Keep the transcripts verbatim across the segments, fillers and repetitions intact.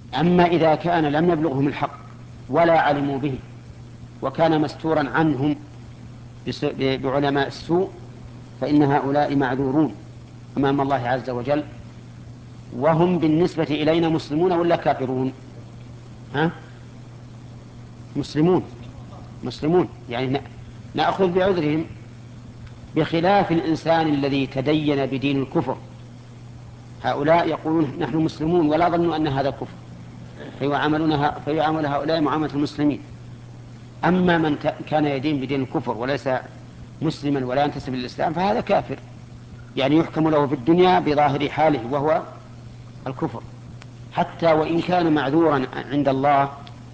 أما إذا كان لم يبلغهم الحق ولا علموا به وكان مستورا عنهم بعلماء السوء فإن هؤلاء معذورون أمام الله عز وجل، وهم بالنسبة إلينا مسلمون ولا كافرون؟ ها؟ مسلمون مسلمون يعني نأخذ بعذرهم، بخلاف الإنسان الذي تدين بدين الكفر. هؤلاء يقولون نحن مسلمون ولا ظنوا أن هذا كفر، فيعاملون فيعامل هؤلاء معاملة المسلمين. أما من كان يدين بدين الكفر وليس مسلما ولا ينتسب للإسلام فهذا كافر، يعني يحكم له في الدنيا بظاهر حاله وهو الكفر، حتى وإن كان معذورا عند الله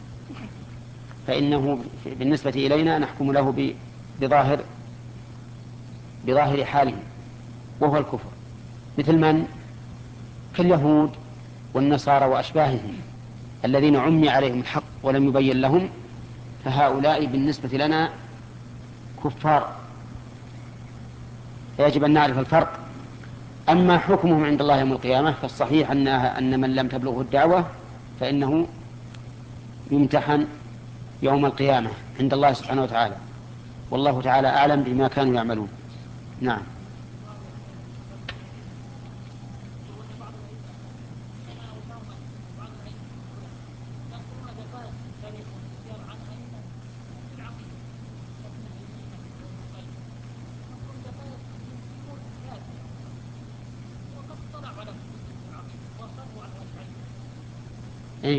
فإنه بالنسبة إلينا نحكم له بظاهر بظاهر حاله وهو الكفر، مثل من؟ كاليهود والنصارى وأشباههم الذين عمي عليهم الحق ولم يبين لهم، فهؤلاء بالنسبة لنا كفار، فيجب أن نعرف الفرق. أما حكمهم عند الله يوم القيامة فالصحيح أنها أن من لم تبلغه الدعوة فإنه يمتحن يوم القيامة عند الله سبحانه وتعالى، والله تعالى أعلم بما كانوا يعملون. نعم. إيه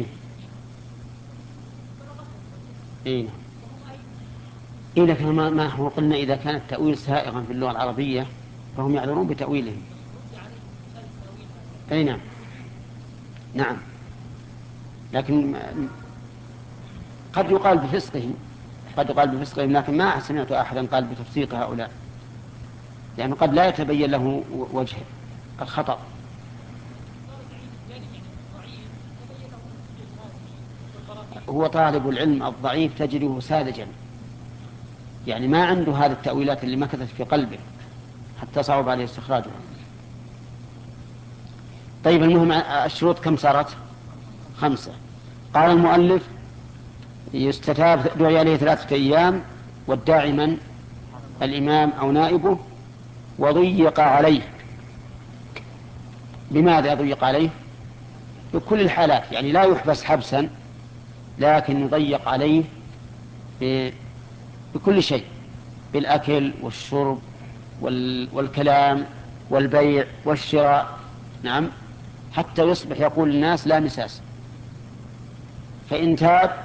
إيه إيه لكن ما ما هو قلنا إذا كان التأويل سائغا في اللغة العربية فهم يعذرون بتأويلهم. أي نعم نعم، لكن قد يقال بفسقهم قد يقال بفسقهم لكن ما سمعت أحدا قال بتفسيق هؤلاء، يعني قد لا يتبين له وجه الخطأ. هو طالب العلم الضعيف تجده ساذجا، يعني ما عنده هذه التأويلات اللي مكثت في قلبه حتى صعب عليه استخراجها. طيب المهم الشروط كم صارت؟ خمسة. قال المؤلف يستتاب دعي عليه ثلاثة أيام، والداعي من؟ الإمام أو نائبه، وضيق عليه. لماذا ضيق عليه؟ بكل الحالات، يعني لا يحبس حبسا لكن يضيق عليه بكل شيء، بالأكل والشرب والكلام والبيع والشراء، نعم، حتى يصبح يقول للناس لا مساس. فإن تاب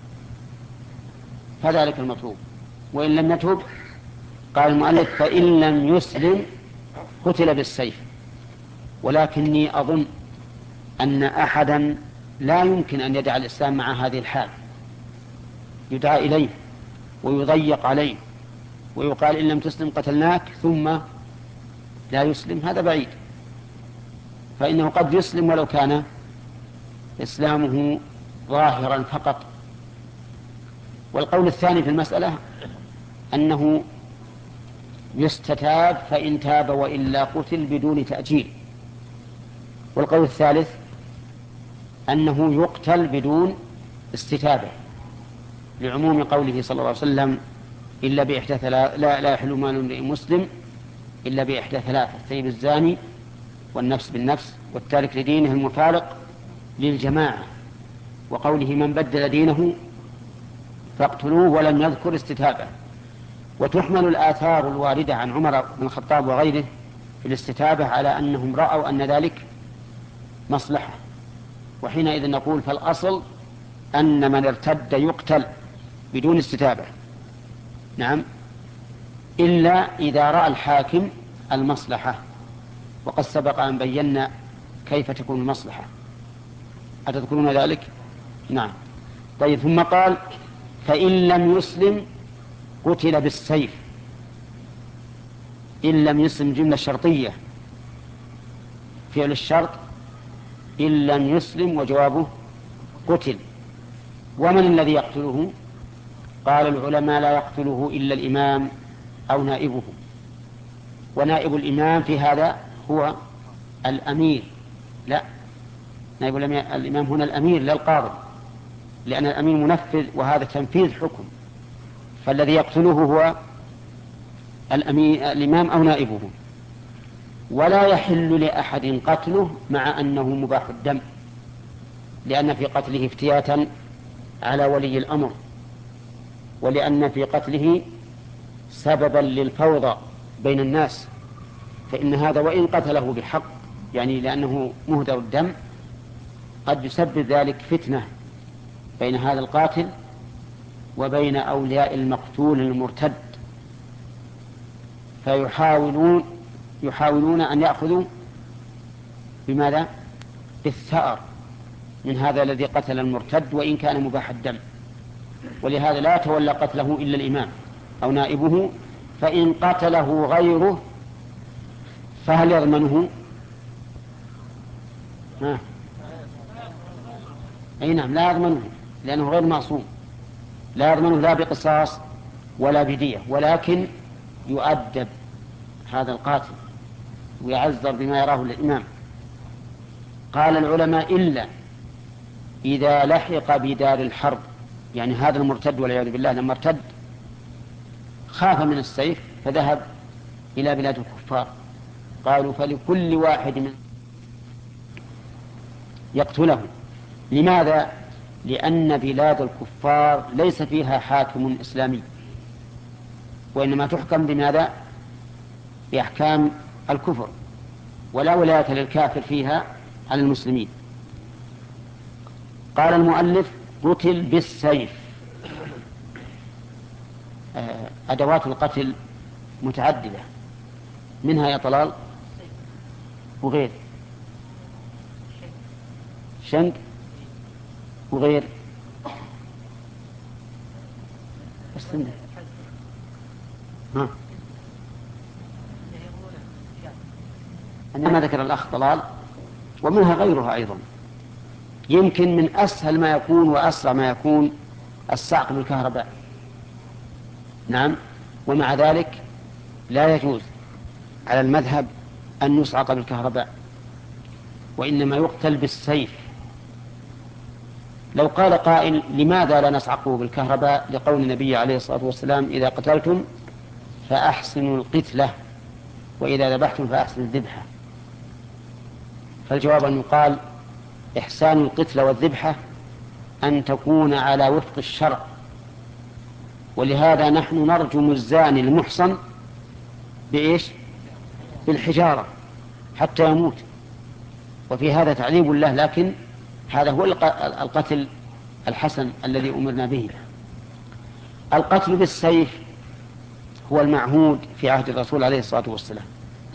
فذلك المطلوب، وإن لم يتب قال المؤلف فإن لم يسلم قتل بالسيف. ولكني أظن أن أحدا لا يمكن أن يدع الإسلام مع هذه الحال، يدعى إليه ويضيق عليه ويقال إن لم تسلم قتلناك ثم لا يسلم، هذا بعيد. فإنه قد يسلم ولو كان إسلامه ظاهرا فقط. والقول الثاني في المسألة أنه يستتاب فإن تاب وإلا قتل بدون تأجيل. والقول الثالث أنه يقتل بدون استتابة، لعموم قوله صلى الله عليه وسلم إلا بإحدى ثلاث لا, لا يحل مال امرئ مسلم إلا بإحدى ثلاثة: الثيب الزاني والنفس بالنفس والتارك لدينه المفارق للجماعة. وقوله من بدل دينه فاقتلوه ولم يذكر استتابة. وتحمل الآثار الواردة عن عمر بن الخطاب وغيره في الاستتابة على أنهم رأوا أن ذلك مصلحة، وحينئذ نقول فالأصل أن من ارتد يقتل بدون استتابة، نعم، إلا إذا رأى الحاكم المصلحة، وقد سبق أن بينا كيف تكون المصلحة، أتذكرون ذلك؟ نعم. طيب ثم قال فإن لم يسلم قتل بالسيف. إن لم يسلم جملة شرطية، فعل الشرط إن لم يسلم وجوابه قتل. ومن الذي يقتله؟ قال العلماء لا يقتله إلا الإمام أو نائبه، ونائب الإمام في هذا هو الأمير، لا نائب الإمام هنا الأمير لا القاضي، لأن الأمير منفذ وهذا تنفيذ حكم، فالذي يقتله هو الأمير الإمام أو نائبه. ولا يحل لأحد قتله مع أنه مباح الدم، لأن في قتله افتياتا على ولي الأمر، ولأن في قتله سببا للفوضى بين الناس، فإن هذا وإن قتله بحق يعني لأنه مهدر الدم قد يسبب ذلك فتنة بين هذا القاتل وبين أولياء المقتول المرتد، فيحاولون يحاولون أن يأخذوا بماذا؟ بالثأر من هذا الذي قتل المرتد وإن كان مباح الدم، ولهذا لا يتولى قتله إلا الإمام أو نائبه، فإن قتله غيره فهل يضمنه؟ ها. أي نعم لا يضمنه، لأنه غير معصوم، لا يضمنه لا بقصاص ولا بدية، ولكن يؤدب هذا القاتل ويعذر بما يراه الإمام. قال العلماء إلا إذا لحق بدار الحرب، يعني هذا المرتد والعياذ بالله لما ارتد خاف من السيف فذهب إلى بلاد الكفار، قالوا فلكل واحد من يقتله. لماذا؟ لأن بلاد الكفار ليس فيها حاكم إسلامي، وإنما تحكم بماذا؟ بأحكام الكفر، ولا ولاية للكافر فيها على المسلمين. قال المؤلف قتل بالسيف. أدوات القتل متعددة، منها يا طلال وغير شنق وغير استنى ها أنا ما ذكر الأخ طلال، ومنها غيرها أيضا. يمكن من أسهل ما يكون وأسرع ما يكون الصعق بالكهرباء، نعم، ومع ذلك لا يجوز على المذهب أن يصعق بالكهرباء، وإنما يقتل بالسيف. لو قال قائل لماذا لا نصعقه بالكهرباء؟ لقول النبي عليه الصلاة والسلام إذا قتلتم فأحسنوا القتلة وإذا ذبحتم فأحسنوا الذبحة. فالجواب أن يقال إحسان القتلة والذبحة أن تكون على وفق الشرع، ولهذا نحن نرجم الزاني المحصن بإيش؟ بالحجارة حتى يموت، وفي هذا تعذيب الله، لكن هذا هو القتل الحسن الذي أمرنا به. القتل بالسيف هو المعهود في عهد الرسول عليه الصلاة والسلام،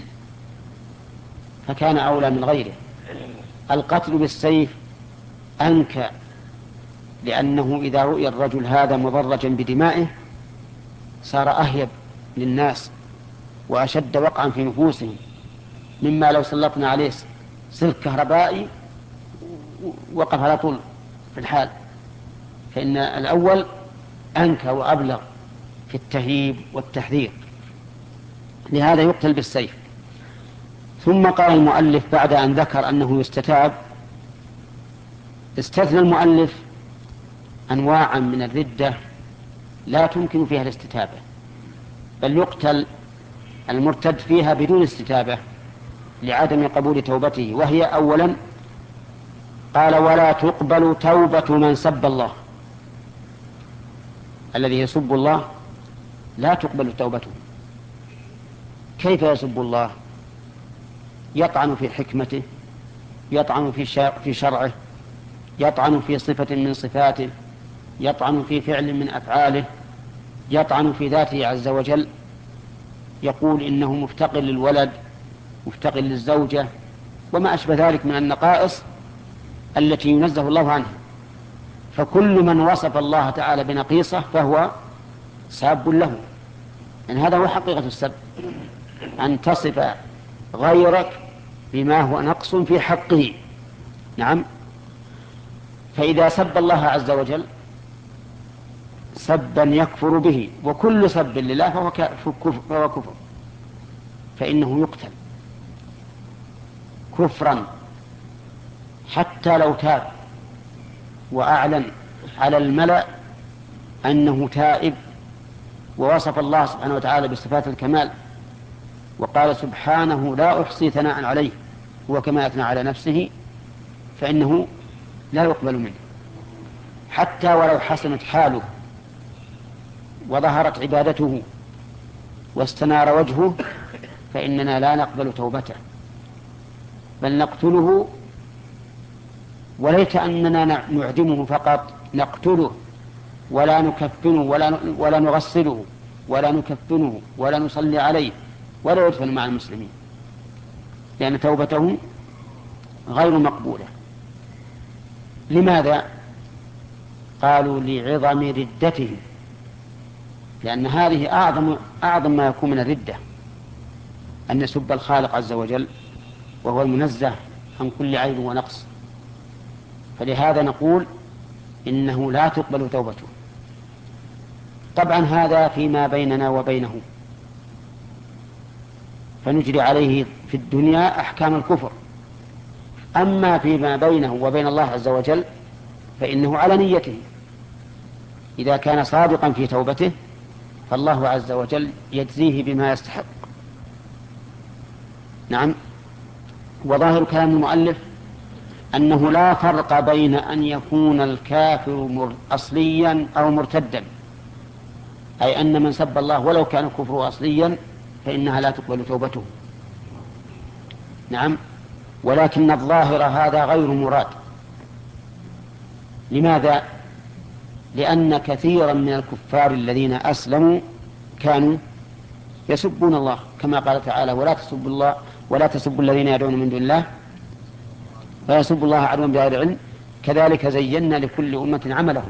فكان أولى من غيره. القتل بالسيف أنكى، لأنه إذا رؤي الرجل هذا مضرجا بدمائه صار أهيب للناس وأشد وقعا في نفوسهم مما لو سلطنا عليه سلك كهربائي وقف على طول في الحال. فإن الأول أنكى وأبلغ في التهييب والتحذير، لهذا يقتل بالسيف. ثم قال المؤلف بعد أن ذكر أنه يستتاب، استثنى المؤلف أنواعا من الردة لا تمكن فيها الاستتابة، بل يقتل المرتد فيها بدون استتابة لعدم قبول توبته. وهي أولا قال ولا تقبل توبة من سب الله، الذي يسب الله لا تقبل توبته. كيف يسب الله؟ يطعن في حكمته، يطعن في شرعه، يطعن في صفة من صفاته، يطعن في فعل من أفعاله، يطعن في ذاته عز وجل، يقول إنه مفتقر للولد، مفتقر للزوجة، وما أشبه ذلك من النقائص التي ينزه الله عنها. فكل من وصف الله تعالى بنقيصة فهو ساب له، يعني هذا هو حقيقة السب، أن تصف غيرك بما هو نقص في حقه. نعم. فإذا سب الله عز وجل سبا يكفر به، وكل سب لله فهو كفر، فإنه يقتل كفرا حتى لو تاب وأعلن على الملأ أنه تائب ووصف الله سبحانه وتعالى بصفات الكمال وقال سبحانه لا أحصي ثناء عليه هو كما أثنى على نفسه، فإنه لا يقبل منه حتى ولو حسنت حاله وظهرت عبادته واستنار وجهه، فإننا لا نقبل توبته بل نقتله. وليس أننا نعدمه فقط، نقتله ولا نكفنه ولا ولا نغسله ولا نكفنه ولا نصلي عليه ولا يدفن مع المسلمين، لأن توبته غير مقبولة. لماذا؟ قالوا لعظم ردته، لأن هذه أعظم أعظم ما يكون من الردة، أن يسب الخالق عز وجل وهو المنزه عن كل عيب ونقص. فلهذا نقول إنه لا تقبل توبته. طبعا هذا فيما بيننا وبينه، فنجري عليه في الدنيا أحكام الكفر. أما فيما بينه وبين الله عز وجل فإنه على نيته، إذا كان صادقا في توبته فالله عز وجل يجزيه بما يستحق. نعم. وظاهر كلام المؤلف أنه لا فرق بين أن يكون الكافر أصليا أو مرتدا، أي أن من سب الله ولو كان كفره أصليا فإنها لا تقبل توبته. نعم. ولكن الظاهر هذا غير مراد. لماذا؟ لأن كثيرا من الكفار الذين أسلموا كانوا يسبون الله، كما قال تعالى ولا تسبوا الله ولا تسبوا الذين يدعون من دون الله فيسبوا الله عدوا بغير علم كذلك زينا لكل أمة عملهم.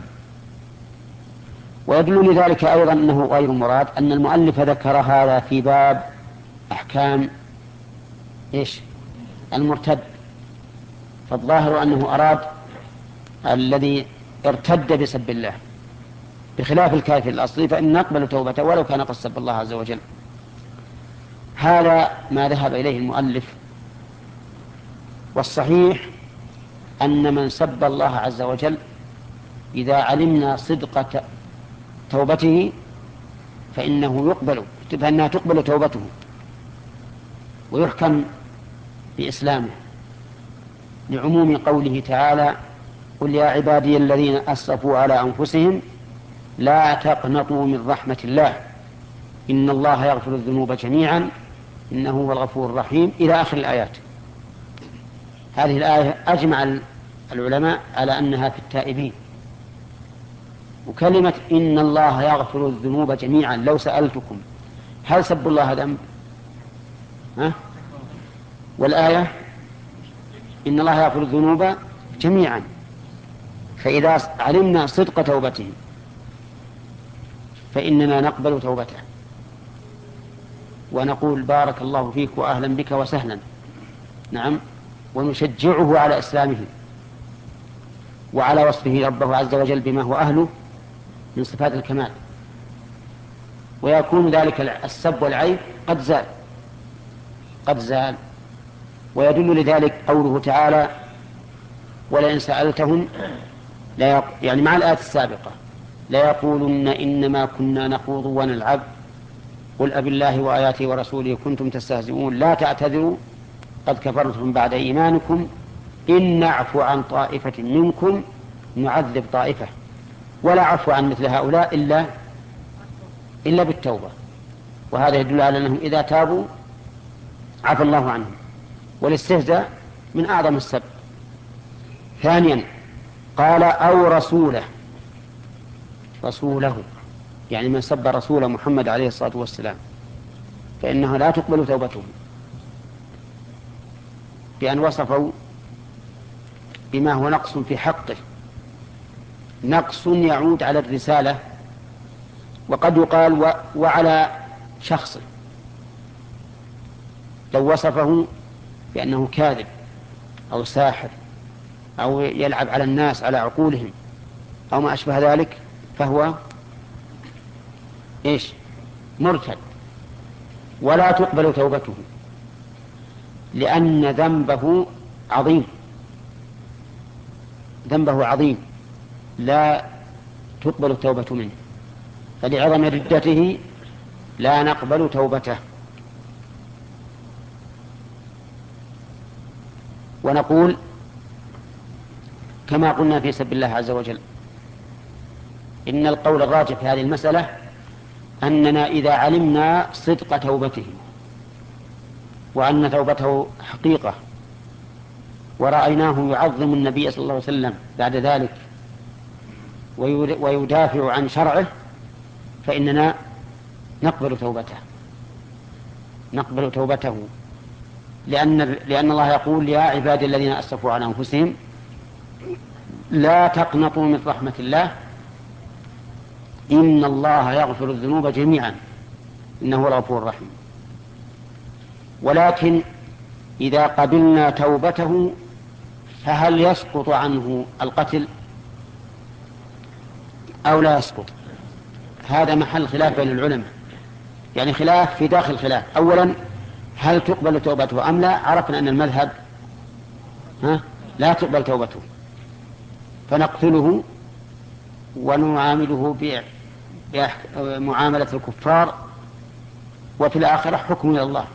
ويدل لذلك أيضا أنه غير مراد أن المؤلف ذكر هذا في باب أحكام إيش؟ المرتد. فالظاهر أنه أراد الذي ارتد بسب الله، بخلاف الكافر الأصلي فإن نقبل توبته ولو كان قد سب الله عز وجل. هذا ما ذهب إليه المؤلف. والصحيح أن من سب الله عز وجل إذا علمنا صدق توبته فإنه يقبل فإنها تقبل توبته ويحكم بإسلامه، لعموم قوله تعالى قل يا عبادي الذين أسرفوا على أنفسهم لا تقنطوا من رحمة الله إن الله يغفر الذنوب جميعا إنه هو الغفور الرحيم إلى آخر الآيات. هذه الآية أجمع العلماء على أنها في التائبين. وكلمة إن الله يغفر الذنوب جميعا لو سألتكم هل سب الله ذنب؟ ها؟ والآية إن الله يغفر الذنوب جميعا. فإذا علمنا صدق توبته فإننا نقبل توبته ونقول بارك الله فيك وأهلا بك وسهلا. نعم. ونشجعه على إسلامه وعلى وصفه ربه عز وجل بما هو أهله من صفات الكمال، ويكون ذلك السب والعيب قد زال قد زال ويدل لذلك قوله تعالى ولئن سألتهم لا يق... يعني مع الآية السابقة لا يقولن إنما كنا نخوض ونلعب قل أب الله وآياته ورسوله كنتم تستهزئون لا تعتذروا قد كفرتم بعد إيمانكم إن نعفو عن طائفة منكم نعذب طائفة. ولا عفو عن مثل هؤلاء إلا إلا بالتوبة، وهذا يدل على أنهم إذا تابوا عفى الله عنهم. والاستهزاء من أعظم السب. ثانيا قال أو رسوله، رسوله يعني من سب رسول محمد عليه الصلاة والسلام فإنها لا تقبل توبته، بأن وصفوا بما هو نقص في حقه، نقص يعود على الرسالة وقد يقال وعلى شخصه. لو وصفه بأنه كاذب أو ساحر أو يلعب على الناس على عقولهم أو ما أشبه ذلك فهو إيش؟ مرتد ولا تقبل توبته، لأن ذنبه عظيم ذنبه عظيم لا تقبل التوبة منه، فلعظم ردته لا نقبل توبته. ونقول كما قلنا في سب الله عز وجل إن القول الراجح في هذه المسألة أننا إذا علمنا صدق توبته وأن توبته حقيقة ورأيناه يعظم النبي صلى الله عليه وسلم بعد ذلك ويدافع عن شرعه فإننا نقبل توبته نقبل توبته لأن, لأن الله يقول يا عبادي الذين أسرفوا على أنفسهم لا تقنطوا من رحمة الله إن الله يغفر الذنوب جميعا إنه هو الغفور الرحيم. ولكن إذا قبلنا توبته فهل يسقط عنه القتل أو لا يسقط؟ هذا محل خلاف بين العلماء، يعني خلاف في داخل خلاف. أولا هل تقبل توبته أم لا؟ عرفنا أن المذهب ها لا تقبل توبته فنقتله ونعامله بمعاملة الكفار وفي الآخرة حكم إلى الله.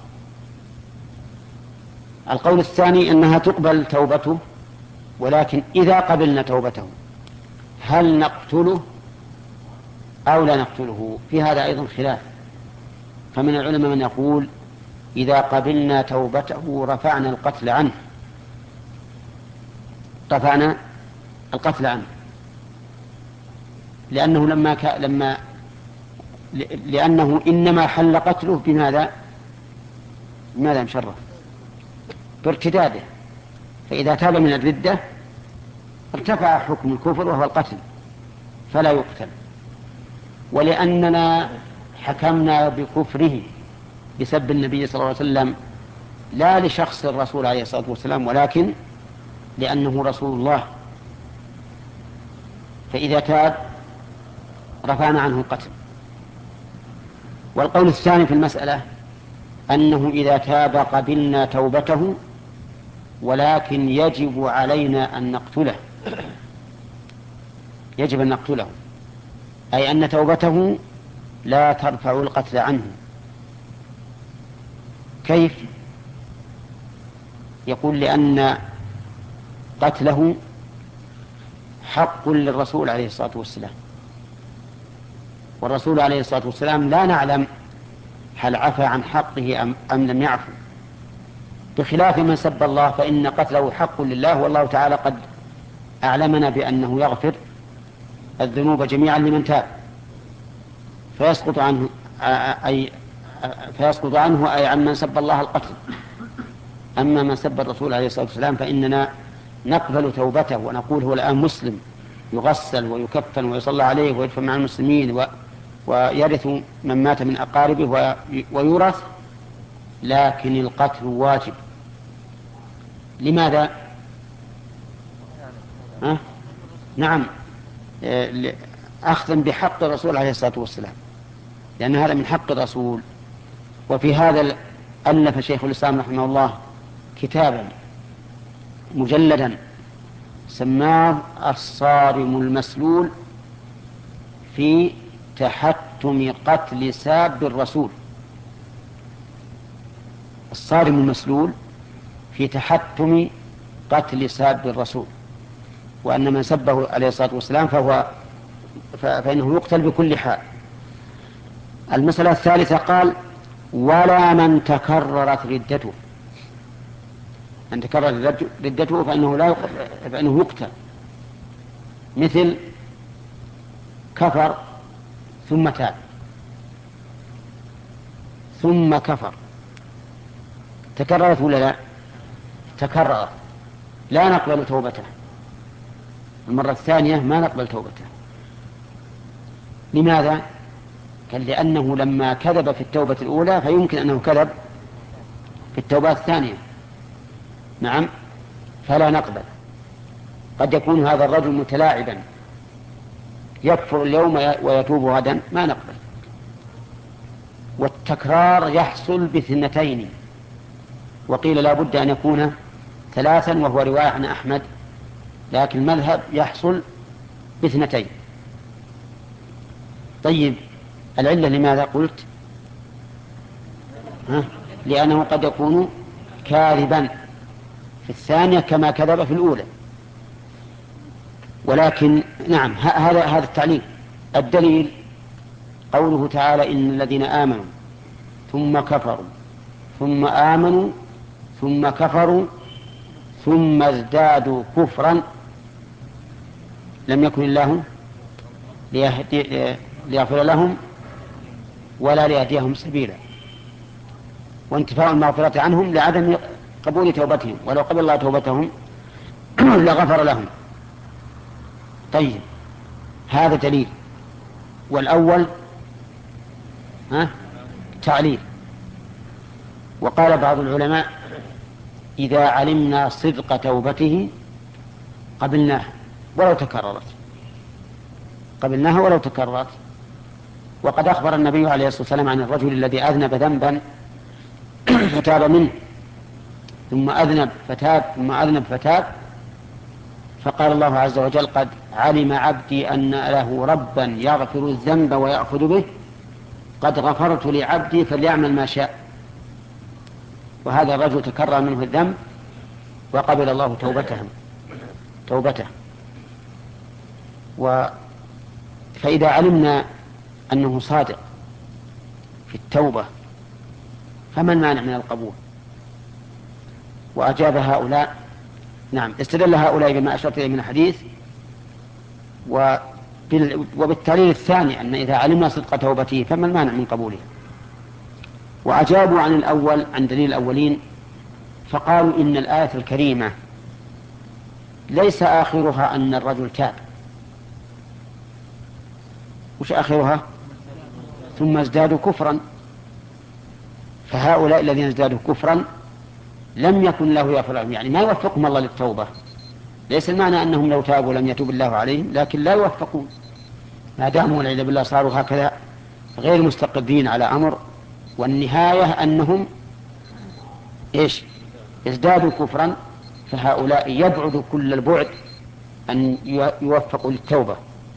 القول الثاني أنها تقبل توبته، ولكن إذا قبلنا توبته هل نقتله أو لا نقتله؟ في هذا أيضا خلاف. فمن العلماء من يقول إذا قبلنا توبته رفعنا القتل عنه رفعنا القتل عنه لأنه لما ك... لما لأنه إنما حل قتله بماذا بماذا مشرف بارتداده، فإذا تاب من الردة ارتفع حكم الكفر وهو القتل فلا يقتل. ولأننا حكمنا بكفره بسب النبي صلى الله عليه وسلم لا لشخص الرسول عليه الصلاة والسلام ولكن لأنه رسول الله، فإذا تاب رفعنا عنه القتل. والقول الثاني في المسألة أنه إذا تاب قبلنا توبته ولكن يجب علينا أن نقتله يجب أن نقتله أي أن توبته لا ترفع القتل عنه. كيف؟ يقول لأن قتله حق للرسول عليه الصلاة والسلام، والرسول عليه الصلاة والسلام لا نعلم هل عفى عن حقه أم, أم لم يعفو، بخلاف من سب الله فإن قتله حق لله، والله تعالى قد أعلمنا بأنه يغفر الذنوب جميعا لمن تاب فيسقط عنه أي فيسقط عنه أي عن من سب الله القتل. أما من سب الرسول عليه الصلاة والسلام فإننا نقبل توبته ونقول هو الآن مسلم يغسل ويكفن ويصلى عليه ويدفن مع المسلمين و... ويرث من مات من أقاربه و... ويورث، لكن القتل واجب. لماذا؟ أه؟ نعم أخذا بحق الرسول عليه الصلاة والسلام، لأن هذا من حق الرسول. وفي هذا ألف شيخ الإسلام رحمه الله كتابا مجلدا سماه الصارم المسلول في تحتم قتل ساب الرسول. الصارم المسلول في تحتم قتل ساب الرسول، وأن من سبه عليه الصلاة والسلام فهو فإنه يقتل بكل حال. المسألة الثالثة قال ولا من تكررت ردته، من تكررت ردته فإنه, لا فإنه يقتل، مثل كفر ثم تاب ثم كفر، تكررت ولا لا؟ تكررت لا نقبل توبته، المرة الثانية ما نقبل توبته. لماذا؟ قال لأنه لما كذب في التوبة الأولى فيمكن أنه كذب في التوبة الثانية، نعم، فلا نقبل. قد يكون هذا الرجل متلاعبا يكفر اليوم ويتوب غدا، ما نقبل. والتكرار يحصل باثنتين، وقيل لا بد أن يكون ثلاثا، وهو رواية عن أحمد لكن المذهب يحصل باثنتين. طيب العلة لماذا قلت؟ ها؟ لأنه قد يكون كاذبا في الثانية كما كذب في الأولى. ولكن نعم هذا هذا التعليل. الدليل قوله تعالى إن الذين آمنوا ثم كفروا ثم آمنوا ثم كفروا ثم ازدادوا كفرا لم يكن الله ليغفر لهم ولا ليهديهم سبيلا، وانتفاء المغفرة عنهم لعدم قبول توبتهم، ولو قبل الله توبتهم لغفر لهم. طيب هذا دليل. والأول ها تعليل. وقال بعض العلماء إذا علمنا صدق توبته قبلناها ولو تكررت، قبلناها ولو تكررت. وقد أخبر النبي عليه الصلاة والسلام عن الرجل الذي أذنب ذنبا فتاب منه ثم أذنب فتاب ثم أذنب فتاب، فقال الله عز وجل قد علم عبدي أن له ربا يغفر الذنب ويأخذ به، قد غفرت لعبدي فليعمل ما شاء. وهذا الرجل تكرر منه الذنب وقبل الله توبته توبته و فإذا علمنا أنه صادق في التوبة فما المانع من القبول؟ وأجاب هؤلاء نعم استدل هؤلاء بما أشرت إليه من الحديث وبالتعليل الثاني أن إذا علمنا صدق توبته فما المانع من قبوله. وأجابوا عن الأول عن دليل الأولين فقالوا إن الآية الكريمة ليس آخرها أن الرجل تاب. وش آخرها؟ ثم ازدادوا كفرا. فهؤلاء الذين ازدادوا كفرا لم يكن له يغفر لهم، يعني ما يوفقهم الله للتوبة. ليس المعنى أنهم لو تابوا لم يتوب الله عليهم، لكن لا يوفقون ما داموا والعياذ بالله صاروا هكذا غير مستقدين على أمر، والنهاية أنهم إيش؟ ازدادوا كفرا. فهؤلاء يبعد كل البعد أن يوفقوا للتوبة.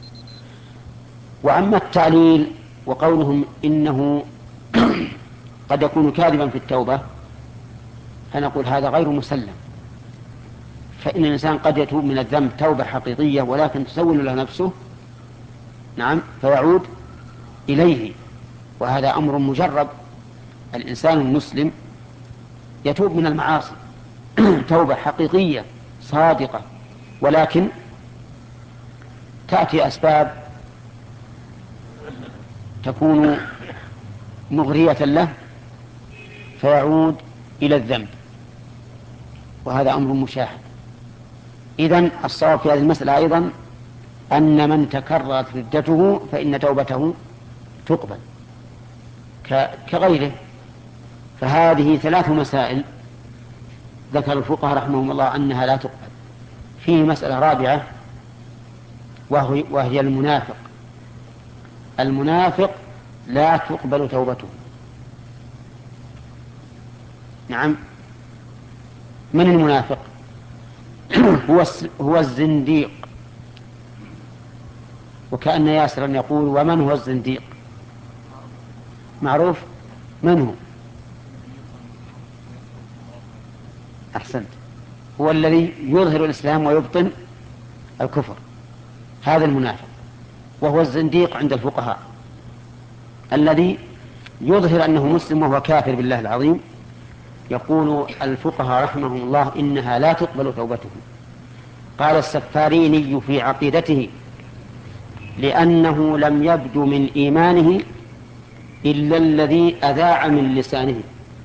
وأما التعليل وقولهم إنه قد يكون كاذبا في التوبة فنقول هذا غير مسلم. فإن الإنسان قد يتوب من الذنب توبة حقيقية ولكن تسول له نفسه نعم فيعود إليه، وهذا أمر مجرب. الإنسان المسلم يتوب من المعاصي توبة حقيقية صادقة، ولكن تأتي أسباب تكون مغرية له فيعود إلى الذنب، وهذا أمر مشاهد. إذن الصواب في هذه المسألة أيضا أن من تكررت ردته فإن توبته تقبل كغيره. فهذه ثلاث مسائل ذكر الفقهاء رحمهم الله أنها لا تقبل. فيه مسألة رابعة وهي, وهي المنافق. المنافق لا تقبل توبته. نعم. من المنافق؟ هو هو الزنديق. وكأن ياسرا يقول ومن هو الزنديق؟ معروف من هو؟ أحسنت، هو الذي يظهر الإسلام ويبطن الكفر، هذا المنافق. وهو الزنديق عند الفقهاء الذي يظهر أنه مسلم وهو كافر بالله العظيم. يقول الفقهاء رحمهم الله إنها لا تقبل توبته. قال السفاريني في عقيدته لأنه لم يبدو من إيمانه إلا الذي أذاع من لسانه.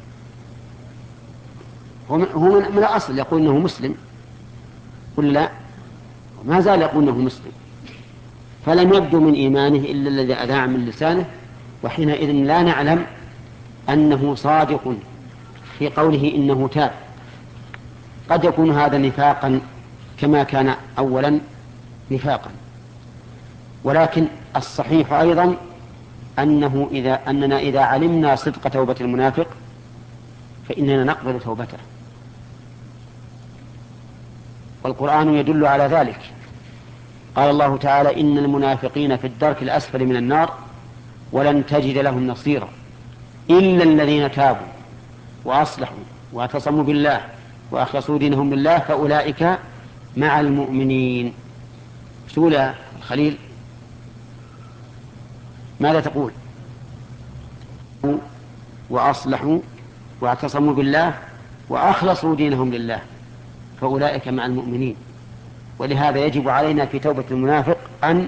هو من الأصل يقول إنه مسلم، قل لا، ما زال يقول إنه مسلم، فلم يبدو من إيمانه إلا الذي أذاع من لسانه. وحينئذ لا نعلم أنه صادق في قوله إنه تاب. قد يكون هذا نفاقا كما كان أولا نفاقا، ولكن الصحيح أيضا أنه إذا أننا إذا علمنا صدق توبة المنافق فإننا نقبل توبته. والقرآن يدل على ذلك. قال الله تعالى: إن المنافقين في الدرك الأسفل من النار ولن تجد لهم نصيرا إلا الذين تابوا وأصلحوا واعتصموا بالله وأخلصوا دينهم لله فأولئك مع المؤمنين. سولة الخليل ماذا تقول؟ وأصلحوا واعتصموا بالله وأخلصوا دينهم لله فأولئك مع المؤمنين. ولهذا يجب علينا في توبة المنافق أن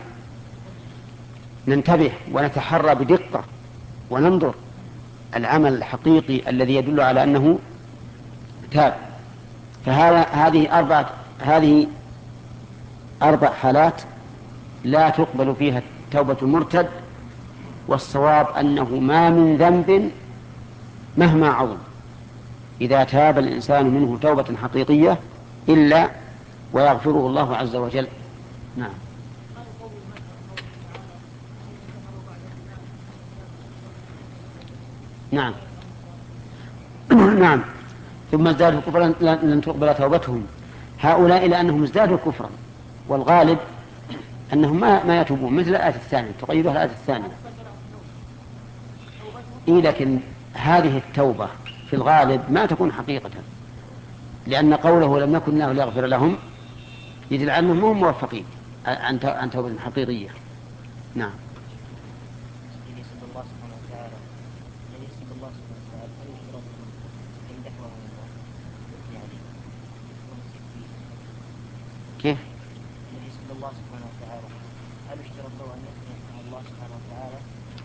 ننتبه ونتحرى بدقة وننظر العمل الحقيقي الذي يدل على أنه تاب. فهذا هذه أربعة هذه أربع حالات لا تقبل فيها توبة المرتد، والصواب أنه ما من ذنب مهما عظم إذا تاب الإنسان منه توبة حقيقية إلا ويغفره الله عز وجل. نعم. نعم. نعم. ثم ازدادوا كفرا لن تقبل توبتهم هؤلاء لأنهم ازدادوا كفرا، والغالب أنهم ما, ما يتوبون، مثل الآية الثانية تقيدها الآية الثانية. إيه لكن هذه التوبة في الغالب ما تكون حقيقة، لأن قوله لم يكن الله ليغفر لهم يدل على أنهم هم موفقين عن توبة حقيقية. نعم. كيف؟ يسأل الله سبحانه وتعالى هل اشترط له أن يسأل الله سبحانه وتعالى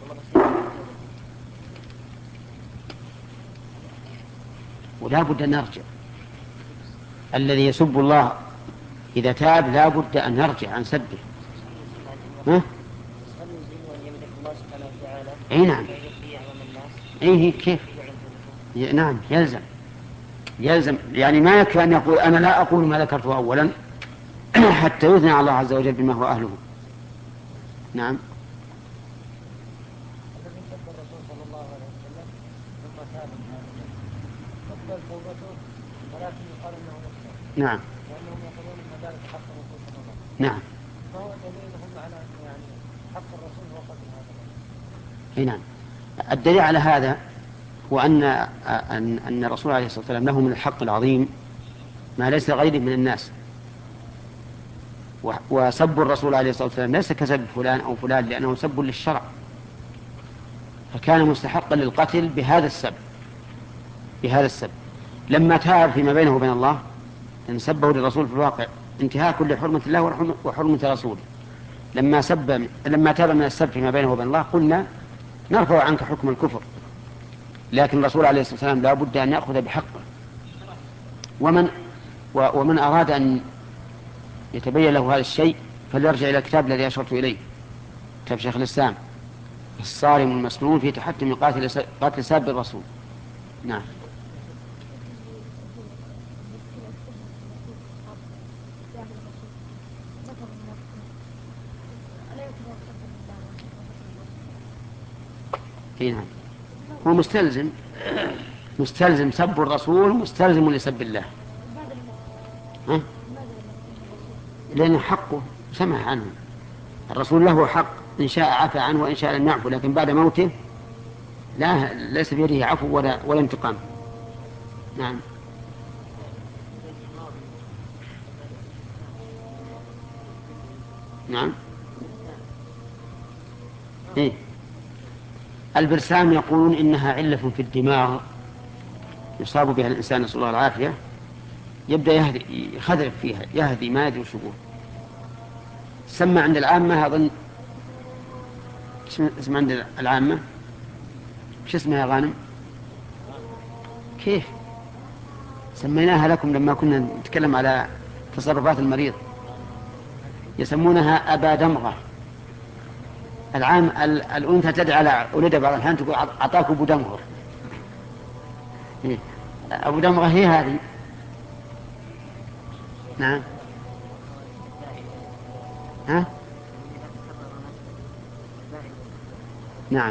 ولا بد أن نرجع. الذي يسب الله إذا تاب لا بد أن يرجع عن سبه. ها؟ أي نعم. أي كيف؟ نعم يلزم يلزم يعني ما يكفي أن يقول أنا لا أقول ما ذكرته أولا حتى يثنى على الله عز وجل بما هو أهله. نعم. نعم. نعم. نعم. الدليل على هذا هو أن أن أن الرسول عليه الصلاة والسلام له من الحق العظيم ما ليس غيره من الناس، وسب الرسول عليه الصلاة والسلام ليس كسب فلان أو فلان لأنه سب للشرع، فكان مستحقا للقتل بهذا السب بهذا السب. لما تاب فيما بينه وبين الله أن سبه للرسول في الواقع انتهاك لحرمة الله وحرمة رسوله. لما سب لما تاب من السب فيما بينه وبين الله قلنا نرفع عنك حكم الكفر، لكن الرسول عليه الصلاة والسلام لا بد أن يأخذ بحقه. ومن ومن أراد أن يتبين له هذا الشيء فليرجع إلى الكتاب الذي أشرت إليه، كتاب شيخ الإسلام الصارم المسنون في تحتم قاتل قاتل ساب الرسول. نعم. نعم. هو مستلزم مستلزم سب الرسول مستلزم لسب الله، ها؟ لأن حقه سمح عنه. الرسول له حق إن شاء عفى عنه وإن شاء لم يعفو، لكن بعد موته لا ليس بيده عفو ولا, ولا انتقام. نعم. نعم. إيه؟ البرسام يقولون إنها علة في الدماغ يصاب بها الإنسان نسأل الله العافية، يبدأ يهدي يخذف فيها يهدي ما يدري وشبه. سمى عند العامة أظن اسم عند العامة شو اسمها يا غانم؟ كيف سميناها لكم لما كنا نتكلم على تصرفات المريض؟ يسمونها أبا دمغة. العام الأنثى تدعى على ولدها بعض الأحيان تقول أعطاك أبو دمغر. أبو دمغة هي هذه. نعم. ها؟ نعم.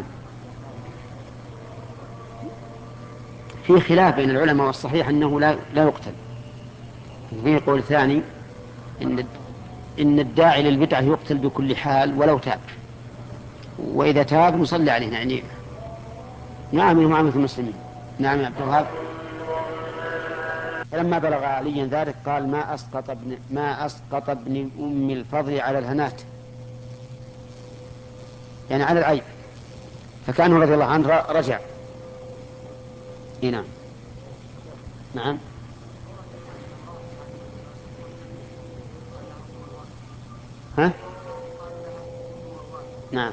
في خلاف بين العلماء والصحيح أنه لا لا يقتل. في قول ثاني إن إن الداعي للبدعة يقتل بكل حال ولو تاب، وإذا تاب نصلي عليه يعني نعم معاملة المسلمين. نعم يا عبد الوهاب. فلما بلغ عليا ذلك قال ما أسقط ابن ما أسقط ابن أم الفضل على الهنات، يعني على العيب، فكانه رضي الله عنه رجع. نعم نعم ها نعم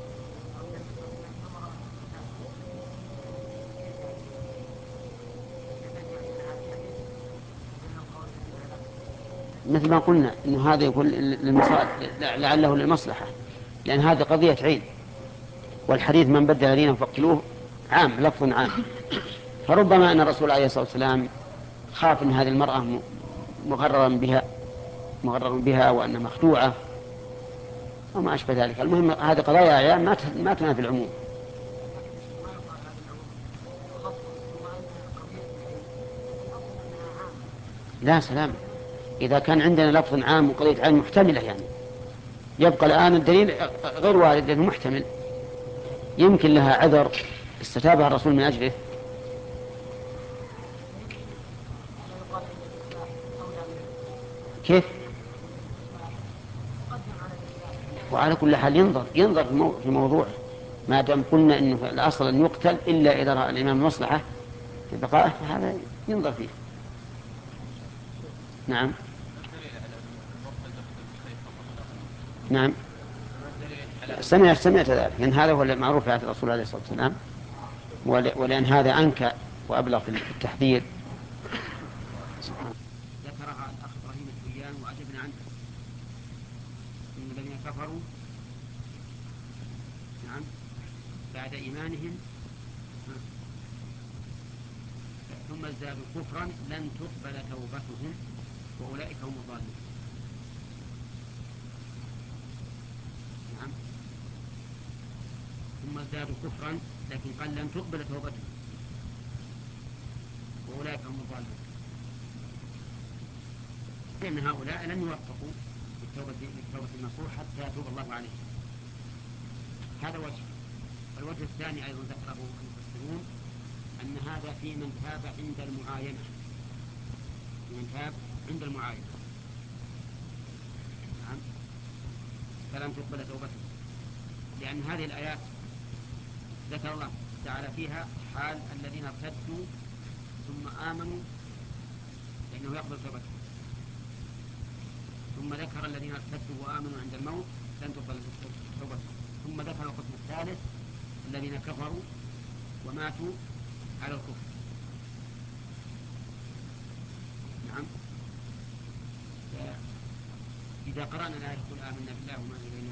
مثل ما قلنا إن هذا يقول للمصالح لعله للمصلحة، لأن هذه قضية عين، والحديث من بدل دينه فاقتلوه عام، لفظ عام. فربما أن الرسول عليه الصلاة والسلام خاف أن هذه المرأة مغررا بها مغرر بها وأن مخدوعة وما أشبه ذلك. المهم هذه قضايا أعيان ما تنافي العموم. لا سلام، إذا كان عندنا لفظ عام وقضية عام محتملة يعني يبقى الآن الدليل غير وارد لأنه محتمل، يمكن لها عذر استتابها الرسول من أجله. كيف؟ وعلى كل حال ينظر ينظر في موضوع، ما دام قلنا إنه الأصل أن يقتل إلا إذا رأى الإمام المصلحة في بقائه فهذا ينظر فيه. نعم نعم سمعت سمعت ذلك، لأن هذا هو المعروف في عهد الرسول عليه الصلاة والسلام، ولأن هذا أنكى وأبلغ في التحذير. ذكرها الأخ إبراهيم الحيان وأجبنا عنه إن الذين كفروا نعم بعد إيمانهم ثم ازدادوا كفرا لن تقبل توبتهم وأولئك هم الظالمون. نعم ثم ازدادوا كفرا لكن قال لن تقبل توبتهم وأولئك هم الظالمون، لأن هؤلاء لن يوفقوا بالتوبة النصوح حتى يتوب الله عليهم. هذا وجه. الوجه الثاني أيضا ذكره المفسرون أن هذا في من تاب عند المعاينة، من تاب عند المعاينة نعم فلن تقبل توبته، لأن هذه الآيات ذكر الله تعالى فيها حال الذين ارتدوا ثم آمنوا لأنه يقبل توبتهم، ثم ذكر الذين ارتدوا وآمنوا عند الموت لن تقبل توبتهم، ثم ذكر القسم الثالث الذين كفروا وماتوا على الكفر. نعم إذا قرأنا الآية قل آمنا بالله وما إلينا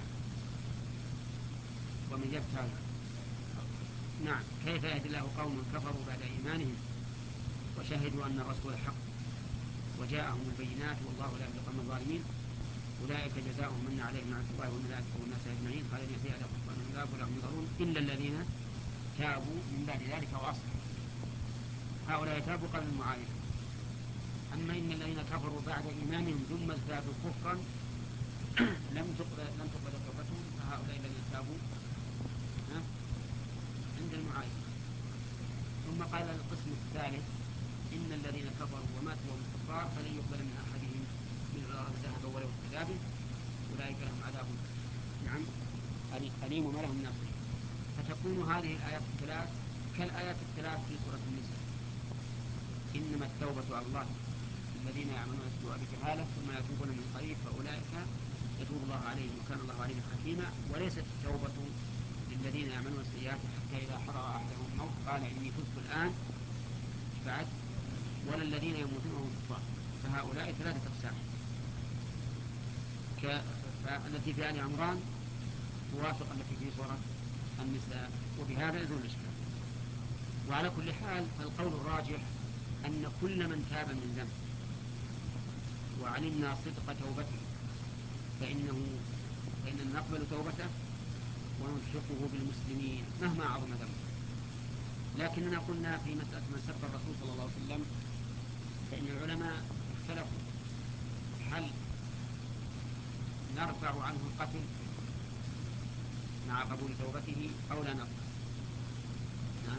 ومن يبتغي نعم كيف يهدي الله قوم كفروا بعد إيمانهم وشهدوا أن الرسول حق وجاءهم البينات والله لا يهدي القوم الظالمين أولئك جزاؤهم من عليهم مع الله والملائكة والناس أجمعين خالدين فيها لا خوف عليهم ولا هم يحزنون إلا الذين تابوا من بعد ذلك وأصلحوا، هؤلاء تابوا قبل المعاينة. أما إن الذين كفروا بعد إيمانهم ثم ازدادوا كفرا لم تقبل لم تقبل توبتهم فهؤلاء الذين تابوا عند المعاينة. ثم قال القسم الثالث إن الذين كفروا وماتوا وهم كفار فلن يقبل من أحدهم من الذهب ولو كذابه أولئك لهم عذاب نعم أليم وما لهم ناصر. فتكون هذه الآيات الثلاث كالآيات الثلاث في سورة النساء، إنما التوبة على الله الذين يعملون السوء بجهالة ثم يتوبون من قريب فأولئك يتوب الله عليهم وكان الله عليهم حكيما. وليست التوبة للذين يعملون السيئات حتى إذا حضر أحدهم الموت قال إني تبت الآن بعد ولا الذين يموتون وهم كفار، فهؤلاء ثلاثة أقسام التي في آل عمران توافق التي في سورة النساء، وبهذا يزول الإشكال. وعلى كل حال القول الراجح أن كل من تاب من ذنب وعلمنا صدق توبته فإنه فإننا نقبل توبته ونلحقه بالمسلمين مهما عظم ذنبه. لكننا قلنا في مسألة من سب الرسول صلى الله عليه وسلم فإن العلماء اختلفوا هل نرفع عنه القتل مع قبول توبته أو لا نرفع؟ نعم.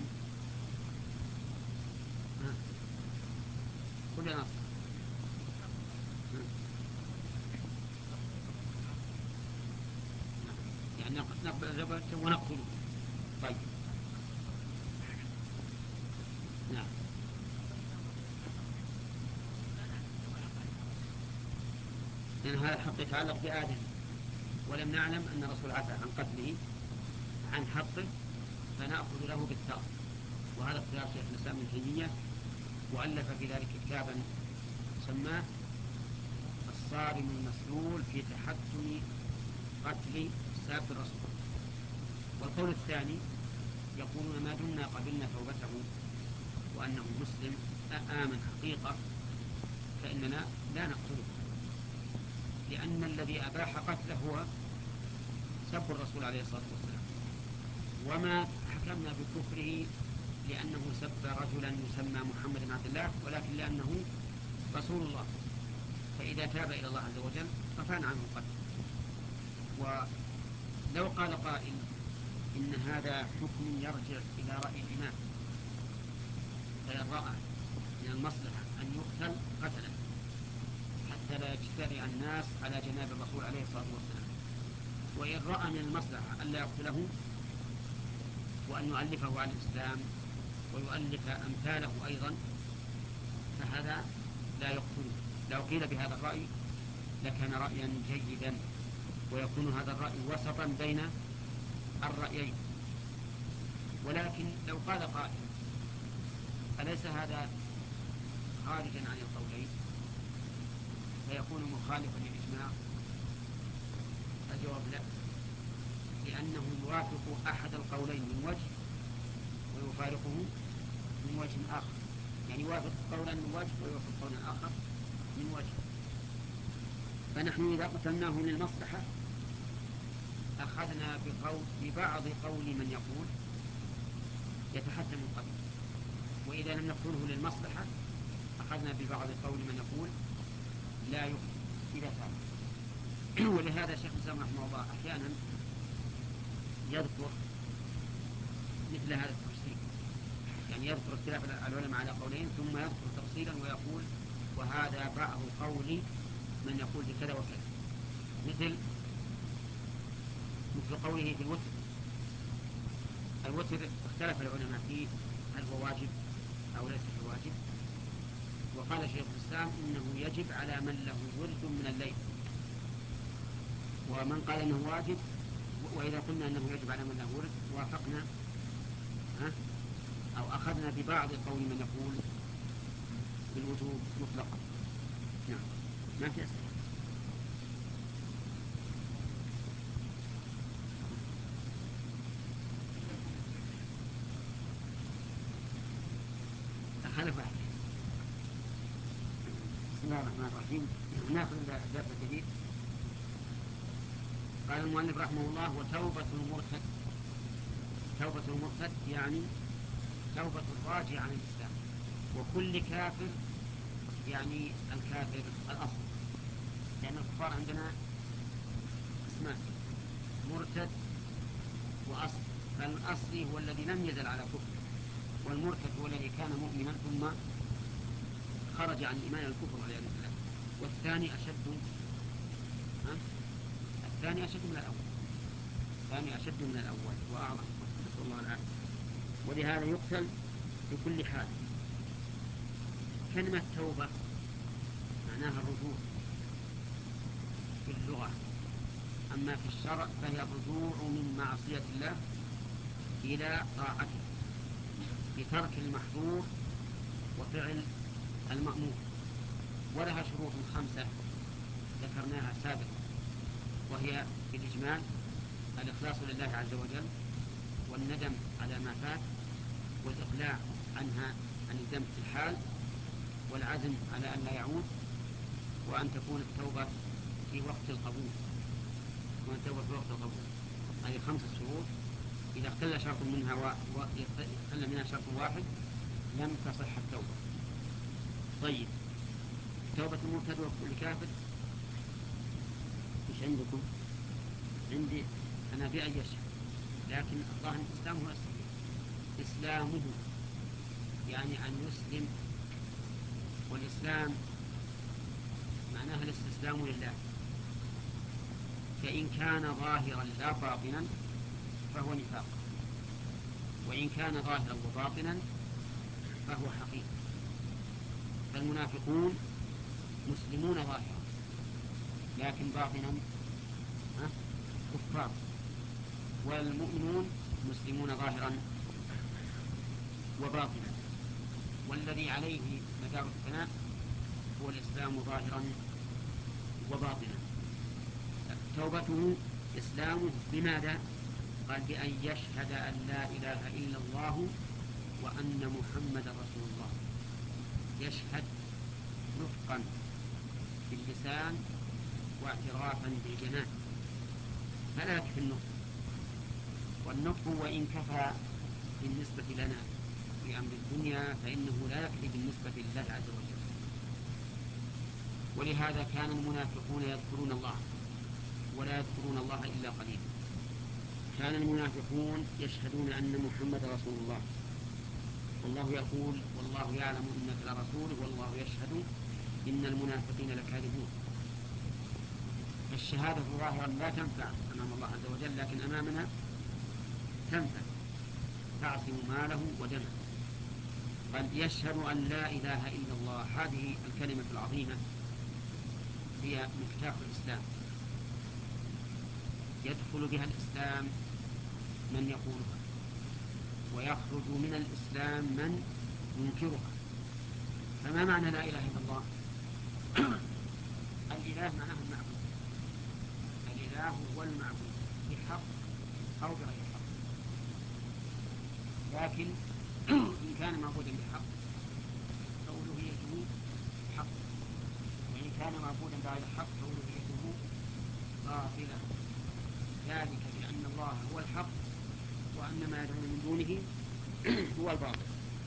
ها. كل نص. يعني نقبل الربا ونقتله. طيب. نعم. لأن هذا الحق يتعلق بآدم، ولم نعلم أن الرسول عفى عن قتله عن حقه، فنأخذ له بالثار. وهذا اختيار شيخ الإسلام ابن تيمية، وألف في ذلك كتابا سماه الصارم المسلول في تحتم قتل ساب الرسول. والقول الثاني يقولون ما دمنا قبلنا توبته وأنه مسلم آمن حقيقة فإننا لا نقتله، لأن الذي أباح قتله هو سب الرسول عليه الصلاة والسلام، وما حكمنا بكفره لأنه سب رجلا يسمى محمد بن عبد الله، ولكن لأنه رسول الله، فإذا تاب إلى الله عز وجل رفعنا عنه القتل. ولو قال قائل إن هذا حكم يرجع إلى رأي الإمام، فإن رأى من المصلحة أن يقتل قتله حتى لا يجترئ الناس على جناب الرسول عليه الصلاة والسلام، وإن رأى من المصلحة ألا يقتله وأن يؤلفه عن الإسلام ويؤلف أمثاله أيضا فهذا لا يقتله. لو قيل بهذا الرأي لكان رأيا جيدا، ويكون هذا الرأي وسطا بين الرأيين. ولكن لو قال قائل أليس هذا خارجا عن القولين فيكون مخالفا للإجماع؟ الجواب لا، لأنه يوافق أحد القولين من وجه ويفارقه من وجه آخر، يعني يوافق قولا من وجه ويوافق قولا آخر من وجه. فنحن إذا قتلناه للمصلحة أخذنا بقول ببعض قول من يقول يتحتم القتل، وإذا لم نقتله للمصلحة أخذنا ببعض قول من يقول لا يقتل إذا فعل. ولهذا شيخ الإسلام رحمه الله أحيانا يذكر مثل هذا التفصيل، يعني يذكر اختلاف العلماء على قولين ثم يذكر تفصيلا ويقول وهذا بعض قول من يقول بكذا وكذا، مثل مثل قوله في الوتر. الوتر اختلف العلماء فيه هل هو واجب أو ليس بواجب، وقال شيخ الإسلام إنه يجب على من له ورد من الليل، ومن قال إنه واجب. وإذا قلنا أنه يجب على من له ورد وافقنا ها أو أخذنا ببعض قول من يقول بالوجوب مطلقا. نعم. ما في أسئلة. أخلف واحد. بسم الله الرحمن الرحيم. نأخذ الدرس الجديد. قال المؤلف رحمه الله وتوبة المرتد. توبة المرتد يعني توبة الراجع عن الإسلام، وكل كافر يعني الكافر الأصل، لأن الكفار عندنا اسمان مرتد وأصل، فالأصلي هو الذي لم يزل على كفره، والمرتد هو الذي كان مؤمنا ثم خرج عن الإيمان الكفر والعياذ بالله. والثاني أشد ها؟ الثاني أشد من الأول، الثاني أشد من الأول وأعظم، نسأل الله العافية. ولهذا يقتل في كل حال. كلمة توبة معناها الرجوع في اللغة، أما في الشرع فهي الرجوع من معصية الله إلى طاعته بترك المحظور وفعل المأمور. ولها شروط خمسة ذكرناها سابقا، وهي بالإجمال الإخلاص لله عز وجل، والندم على ما فات، والإقلاع عنها عن الذنب في الحال، والعزم على أن لا يعود، وأن تكون التوبة في وقت القبول، وأن التوبة في وقت القبول. هذه خمسة شروط، إذا اختل شرط منها و... و... اختل منها شرط واحد لم تصح التوبة. طيب، توبة المرتد وكل كافر وش عندكم؟ عندي أنا بأن يشهد، لكن الظاهر الإسلام هو الصحيح. إسلامه يعني أن يسلم، والإسلام معناها الاستسلام لله، فإن كان ظاهرا لا باطنا فهو نفاق، وإن كان ظاهرا وباطنا فهو حقيقة. فالمنافقون مسلمون ظاهرا لكن باطنا كفار، والمؤمنون مسلمون ظاهرا وباطنا، والذي عليه مدار الثناء هو الإسلام ظاهرا وباطنا. توبته إسلامه بماذا؟ قال بأن يشهد أن لا إله إلا الله وأن محمد رسول الله. يشهد نطقا باللسان واعترافا بالجنان، فلا يكفي النطق، والنطق وإن كفى بالنسبة لنا في أمر الدنيا فإنه لا يكفي بالنسبة لله عز وجل. ولهذا كان المنافقون يذكرون الله ولا يذكرون الله إلا قليلا. كان المنافقون يشهدون أن محمد رسول الله، والله يقول والله يعلم إنك لرسوله والله يشهد إن المنافقين لكاذبون. فالشهادة ظاهرا لا تنفع أمام الله عز وجل، لكن أمامنا تنفع، تعصم ماله ودمه. بل يشهد أن لا إله إلا الله، هذه الكلمة العظيمة هي مفتاح الإسلام، يدخل بها الإسلام من يقولها، ويخرج من الإسلام من ينكرها. فما معنى لا إله إلا الله؟ الإله معناه المعبود، الإله هو المعبود بحق أو بغير حق، لكن إن كان معبودا بحق فألوهيته حق، وإن كان معبودا بغير حق فألوهيته باطلة، ذلك بأن الله هو الحق وأن ما يدعون من دونه هو الباطل.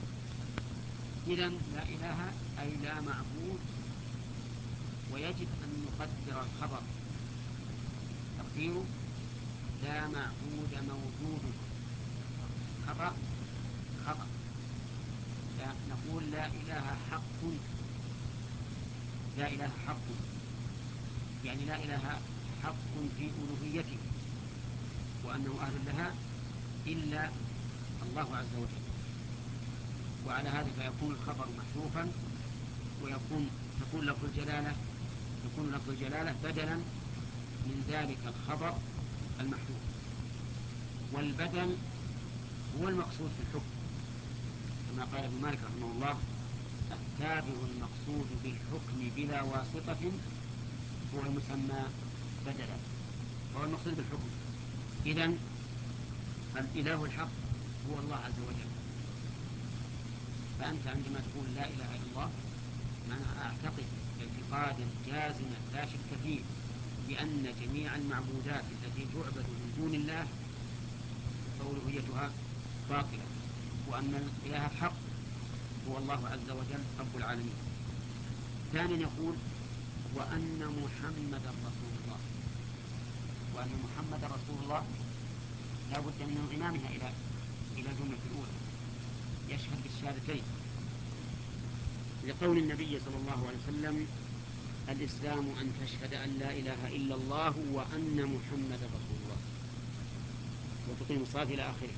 إذن لا إله أي لا معبود، ويجب أن نقدر الخبر تقديره لا معبود موجود. خطأ خطأ، لا نقول لا إله حق، لا إله حق يعني لا إله حق في ألوهيته وأنه أهل لها إلا الله عز وجل. وعلى هذا فيكون الخبر محذوفا، ويكون تكون لفظ الجلالة يكون لفظ الجلالة بدلا من ذلك الخبر المحذوف، والبدل هو المقصود في الحكم، كما قال ابن مالك رحمه الله: التابع المقصود بالحكم بلا واسطة هو المسمى بدلا، هو المقصود بالحكم. إذن الإله الحق هو الله عز وجل. فأنت عندما تقول لا إله إلا الله معناها أعتقد اعتقادا جازما لا شك فيه بأن جميع المعبودات التي تعبد من دون الله فألوهيتها باطلة، وأن الإله الحق هو الله عز وجل رب العالمين. ثانيا يقول: وأن محمد رسول الله. وأن محمد رسول الله لا بد من انضمامها إلى إلى الجملة الأولى، يشهد بالشهادتين، لقول النبي صلى الله عليه وسلم: الإسلام أن تشهد أن لا إله إلا الله وأن محمد رسول الله وتقيم الصلاة إلى آخره.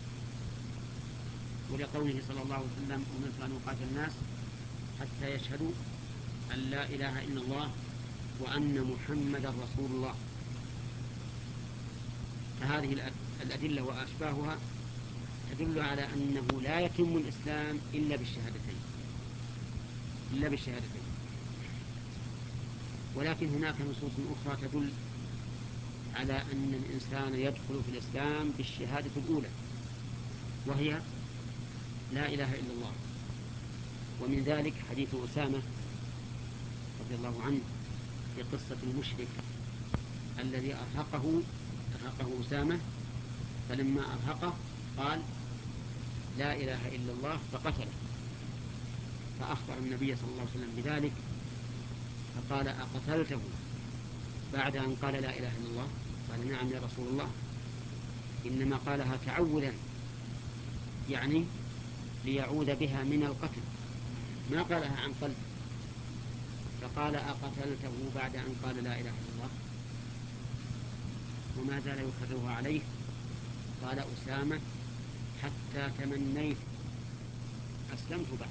ولقوله صلى الله عليه وسلم: أمرت أن أقاتل الناس حتى يشهدوا أن لا إله إلا الله وأن محمد رسول الله. فهذه الأدلة وأشباهها تدل على أنه لا يتم الإسلام إلا بالشهادتين إلا بالشهادتين ولكن هناك نصوص أخرى تدل على أن الإنسان يدخل في الإسلام بالشهادة الأولى، وهي لا إله إلا الله. ومن ذلك حديث أسامة رضي الله عنه في قصة المشرك الذي أرهقه أرهقه أسامة، فلما أرهقه قال: لا إله إلا الله، فقتله. فأخبر النبي صلى الله عليه وسلم بذلك فقال: أقتلته؟ بعد أن قال لا إله إلا الله؟ قال نعم يا رسول الله، إنما قالها تعوذا، يعني ليعوذ بها من القتل، ما قالها عن قلب. فقال أقتلته بعد أن قال لا إله إلا الله؟ وما زال يكررها عليه. قال أسامة حتى تمنيت أسلمت بعد،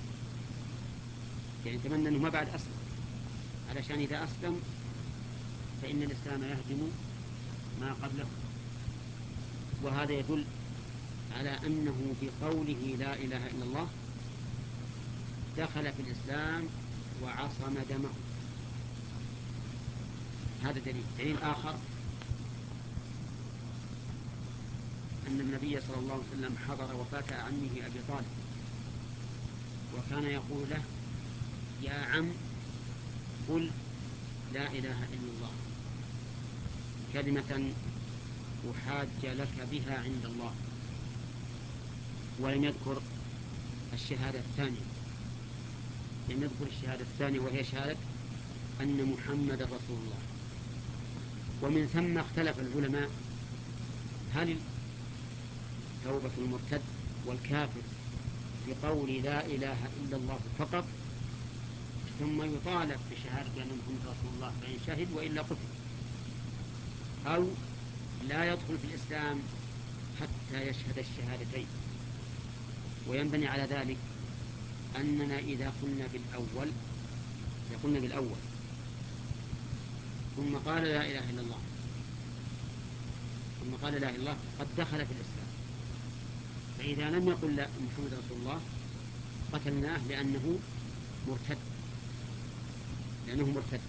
يعني تمنى أنه ما بعد أسلم، علشان إذا أسلم فإن الإسلام يهدم ما قبله. وهذا يدل على أنه بقوله لا إله إلا الله دخل في الإسلام وعصم دمه. هذا دليل. دليل آخر أن النبي صلى الله عليه وسلم حضر وفاة عمه أبي طالب، وكان يقول له يا عم قل لا إله إلا الله كلمة أحاج لك بها عند الله، ولم يذكر الشهادة الثانية، لم يذكر الشهادة الثانية وهي شهادة أن محمد رسول الله. ومن ثم اختلف العلماء هل توبة المرتد والكافر بقول لا إله إلا الله فقط ثم يطالب بشهادة أن محمد رسول الله فإن شهد وإلا قتل، أو لا يدخل في الإسلام حتى يشهد الشهادتين. وينبني على ذلك أننا إذا قلنا بالأول إذا قلنا بالأول ثم قال لا إله إلا الله ثم قال لا إله إلا الله قد دخل في الإسلام، فإذا لم يقل لا محمد رسول الله قتلناه لأنه مرتد لأنه مرتد.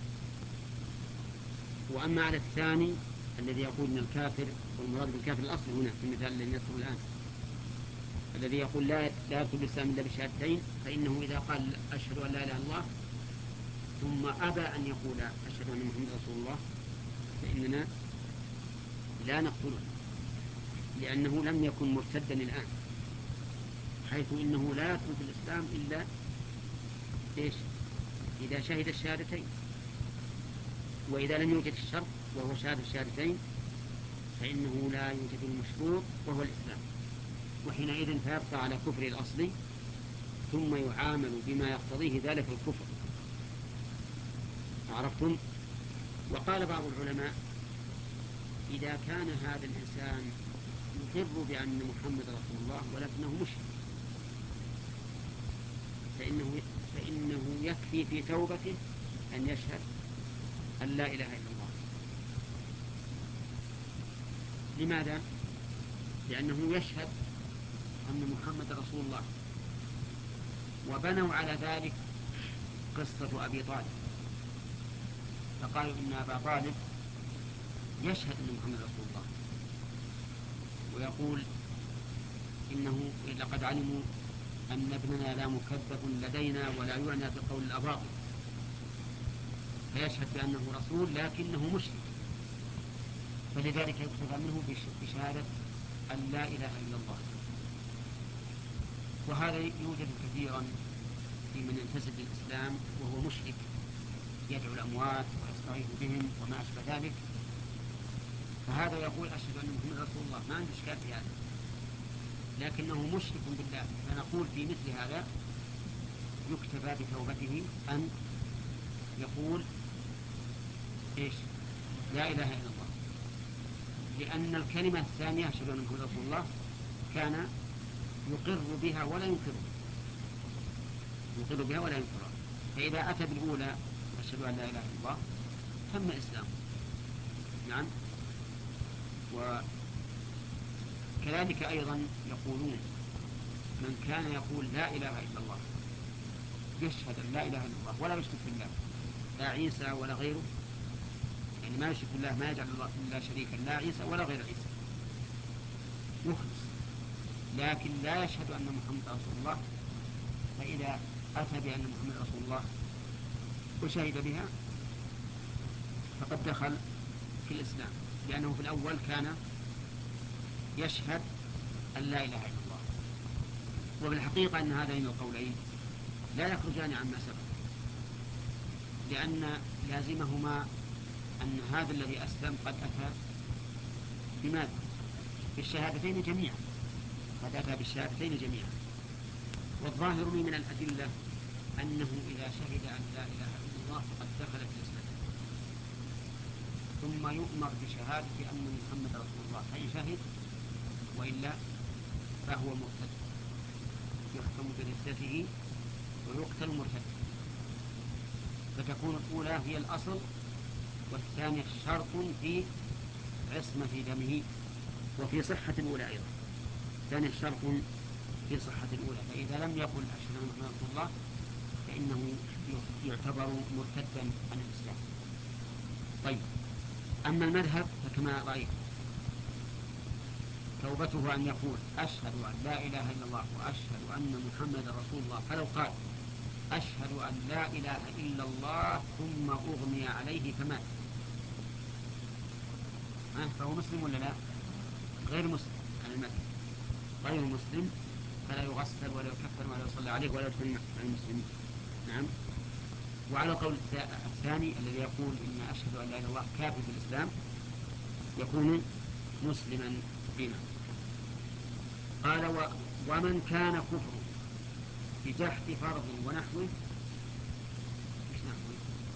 وأما على الثاني الذي يقول من الكافر، والمراد بالكافر الأصل هنا في المثال الذي نذكره الآن، الذي يقول لا لا يدخل الإسلام إلا بشهادتين، فإنه إذا قال أشهد أن لا إله إلا الله ثم أبى أن يقول أشهد أن محمد رسول الله فإننا لا نقتله، لأنه لم يكن مرتدا الآن، حيث إنه لا يدخل في الإسلام إلا إيش؟ إذا شهد الشهادتين. وإذا لم يوجد الشرط وهو شهادة الشهادتين فإنه لا يوجد المشروط وهو الإسلام، وحينئذ فيبقى على كفر الأصل ثم يعامل بما يقتضيه ذلك الكفر. عرفتم؟ وقال بعض العلماء إذا كان هذا الإنسان يقر بأن محمد رسول الله ولكنه مشرك فإنه, فإنه يكفي في توبته أن يشهد أن لا إله إلا الله. لماذا؟ لأنه يشهد أن محمد رسول الله، وبنوا على ذلك قصة أبي طالب، فقالوا إن أبا طالب يشهد أن محمد رسول الله ويقول إنه لقد علموا أن ابننا لا مكذب لدينا ولا يعنى بقول الأباطل، فيشهد بأنه رسول لكنه مشرك، فلذلك يكتفى منه بشهادة أن لا إله إلا الله. وهذا يوجد كثيرا في من ينتسب للإسلام وهو مشرك، يدعو الأموات ويستغيث بهم وما أشبه ذلك، فهذا يقول أشهد أن محمد رسول الله، ما عنده إشكال في هذا، لكنه مشرك بالله، فنقول في مثل هذا يكتفى بتوبته أن يقول إيش؟ لا إله إلا الله، لأن الكلمة الثانية أشهد أن محمد رسول الله كان يقر بها ولا ينكرها يقر بها ولا ينكرها فإذا أتى بالأولى أشهد أن لا إله إلا الله تم إسلامه. نعم. وكذلك أيضا يقولون من كان يقول لا إله إلا الله يشهد أن لا إله إلا الله ولا يشرك بالله، لا عيسى ولا غيره، يعني ما يشرك بالله، ما يجعل الله إلا شريكا، لا عيسى ولا غير عيسى، يخلص، لكن لا يشهد أن محمد رسول الله، فإذا أتى بأن محمد رسول الله وشهد بها فقد دخل في الإسلام، لأنه في الأول كان يشهد أن لا إله إلا الله. وبالحقيقة أن هذين القولين لا يخرجان عما سبق، لأن لازمهما أن هذا الذي أسلم قد أتى بماذا؟ بالشهادتين جميعا، قد أتى بالشهادتين جميعا. والظاهر من الأدلة أنه إذا شهد أن لا إله إلا الله فقد دخل في الإسلام، ثم يؤمر بشهادة أن محمد رسول الله، فإن شهد وإلا فهو مرتد، يحكم بردته ويقتل مرتدا. فتكون الأولى هي الأصل، والثانية شرط في عصمة دمه وفي صحة الأولى أيضا. ثانية شرط في صحة الأولى، فإذا لم يقل أشهد أن محمد رسول الله فإنه يعتبر مرتدا عن الإسلام. طيب، أما المذهب فكما رأيت توبته أن يقول أشهد أن لا إله إلا الله وأشهد أن محمد رسول الله، فلو قال أشهد أن لا إله إلا الله ثم أغمي عليه فمات، فهو مسلم ولا لا؟ غير مسلم عن المذهب، غير مسلم، فلا يغسل ولا يكفن ولا يصلى عليه ولا يدفن مع المسلمين. نعم. وعلى القول الثاني الذي يقول إن أشهد أن لا إله إلا الله كافر في الإسلام يكون مسلما حينا. قال و... ومن كان كفره بجحد فرض ونحوه، مش نحوه،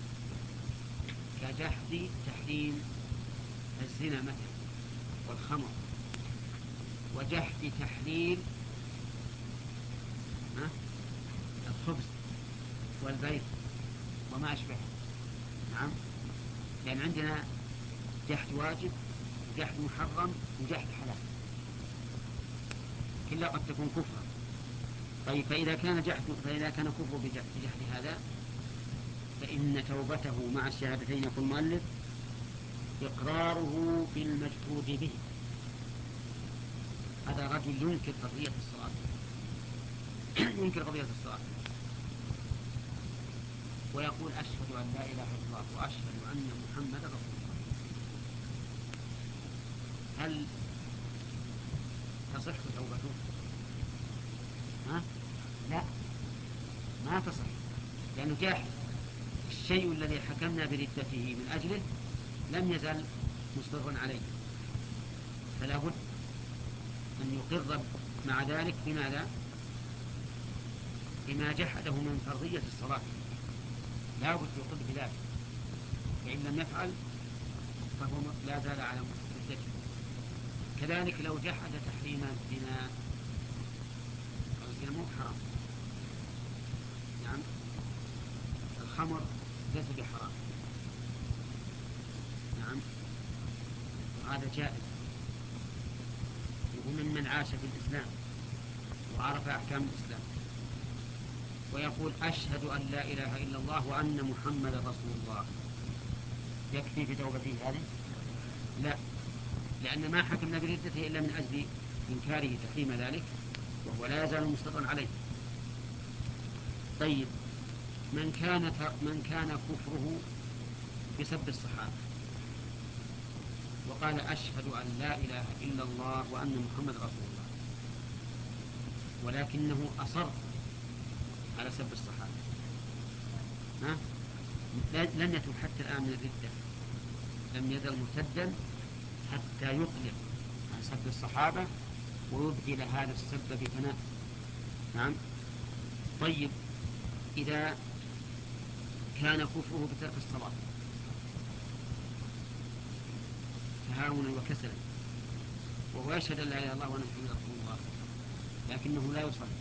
كجحد تحريم الزنا مثلا والخمر، وجحد تحليل الخبز والبيت وما أشبهه. نعم، لأن عندنا جحد واجب وجحد محرم وجحد حلال، كلا قد تكون كفرا. طيب، فإذا كان جحد فإذا كان كفر بجحد, بجحد هذا فإن توبته مع الشهادتين يقول المؤلف إقراره بالمجحود به. هذا رجل ينكر قضية الصلاة ينكر قضية الصلاة ويقول أشهد أن لا إله إلا الله وأشهد أن محمد رسول الله، هل تصح توبته؟ ها؟ لا، ما تصح، لأنه جاحد. الشيء الذي حكمنا بردته من أجله لم يزل مصرا عليه، فلا بد أن يقر مع ذلك بماذا؟ بما جحده من فرضية الصلاة، لا بد يقر بذلك، فإن لم يفعل فهو لا زال على ردته. كذلك لو جحد تحريم الزنا، الزنا مو حرام، نعم، الخمر ليس بحرام، نعم، وهذا جائز، وهو ممن عاش في الإسلام وعرف أحكام الإسلام، ويقول أشهد أن لا إله إلا الله وأن محمد رسول الله، يكفي في توبته هذه؟ لا، لأن ما حكمنا بردته إلا من أجل إنكاره تحريم ذلك، وهو لا يزال مصرا عليه. طيب، من كان من كان كفره بسب الصحابة وقال أشهد أن لا إله إلا الله وأن محمد رسول الله، ولكنه أصر على سب الصحابة، ها؟ لم يتب حتى الآن من الردة، لم يزل مرتدا حتى يقلع عن سب الصحابة ويبدل هذا السب بفناء. نعم. طيب، إذا كان كفره بترك الصلاة تهاونا وكسلا، وهو يشهد أن لا إله إلا الله وأن محمد رسول الله لكنه لا يصلي،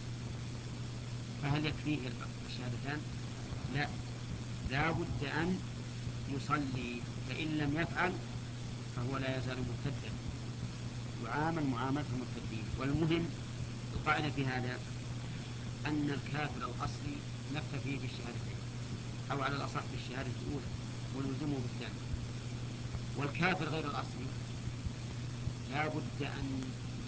فهل يكفيه الشهادتان؟ لا، لا بد أن يصلي، فإن لم يفعل فهو لا يزال مرتدا، يعامل معاملة المرتدين. والمهم القاعدة في هذا أن الكافر الأصلي نكتفي بالشهادتين، أو على الأصح بالشهادة الأولى ونلزمه بالثانية. والكافر غير الأصلي لا بد أن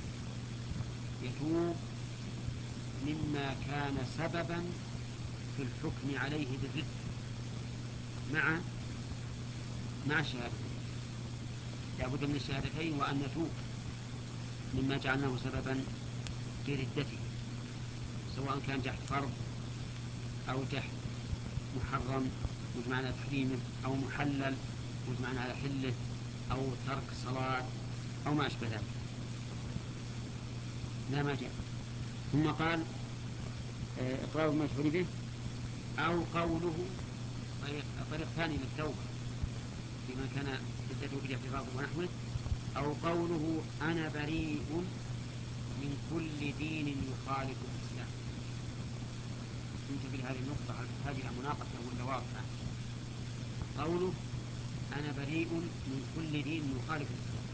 يتوب مما كان سببا في الحكم عليه بالردة مع مع الشهادتين، لا بد من الشهادتين وأن يتوب مما جعلناه سببا في ردته، سواء كان جحد فرض أو جحد محرم بمعنى تحريمه أو محلل مجمع على حله أو ترك صلاة أو ما أشبه ذلك، لا ما جاء. ثم قال إقرار المشهور به أو قوله، طريق ثاني للتوبة لمن كان ردته بالاعتراض ونحوه، أو قوله أنا بريء من كل دين يخالف الإسلام. انتبه لهذه النقطة، هل تحتاج إلى مناقشة ولا واضحة؟ قوله أنا بريء من كل دين يخالف الإسلام،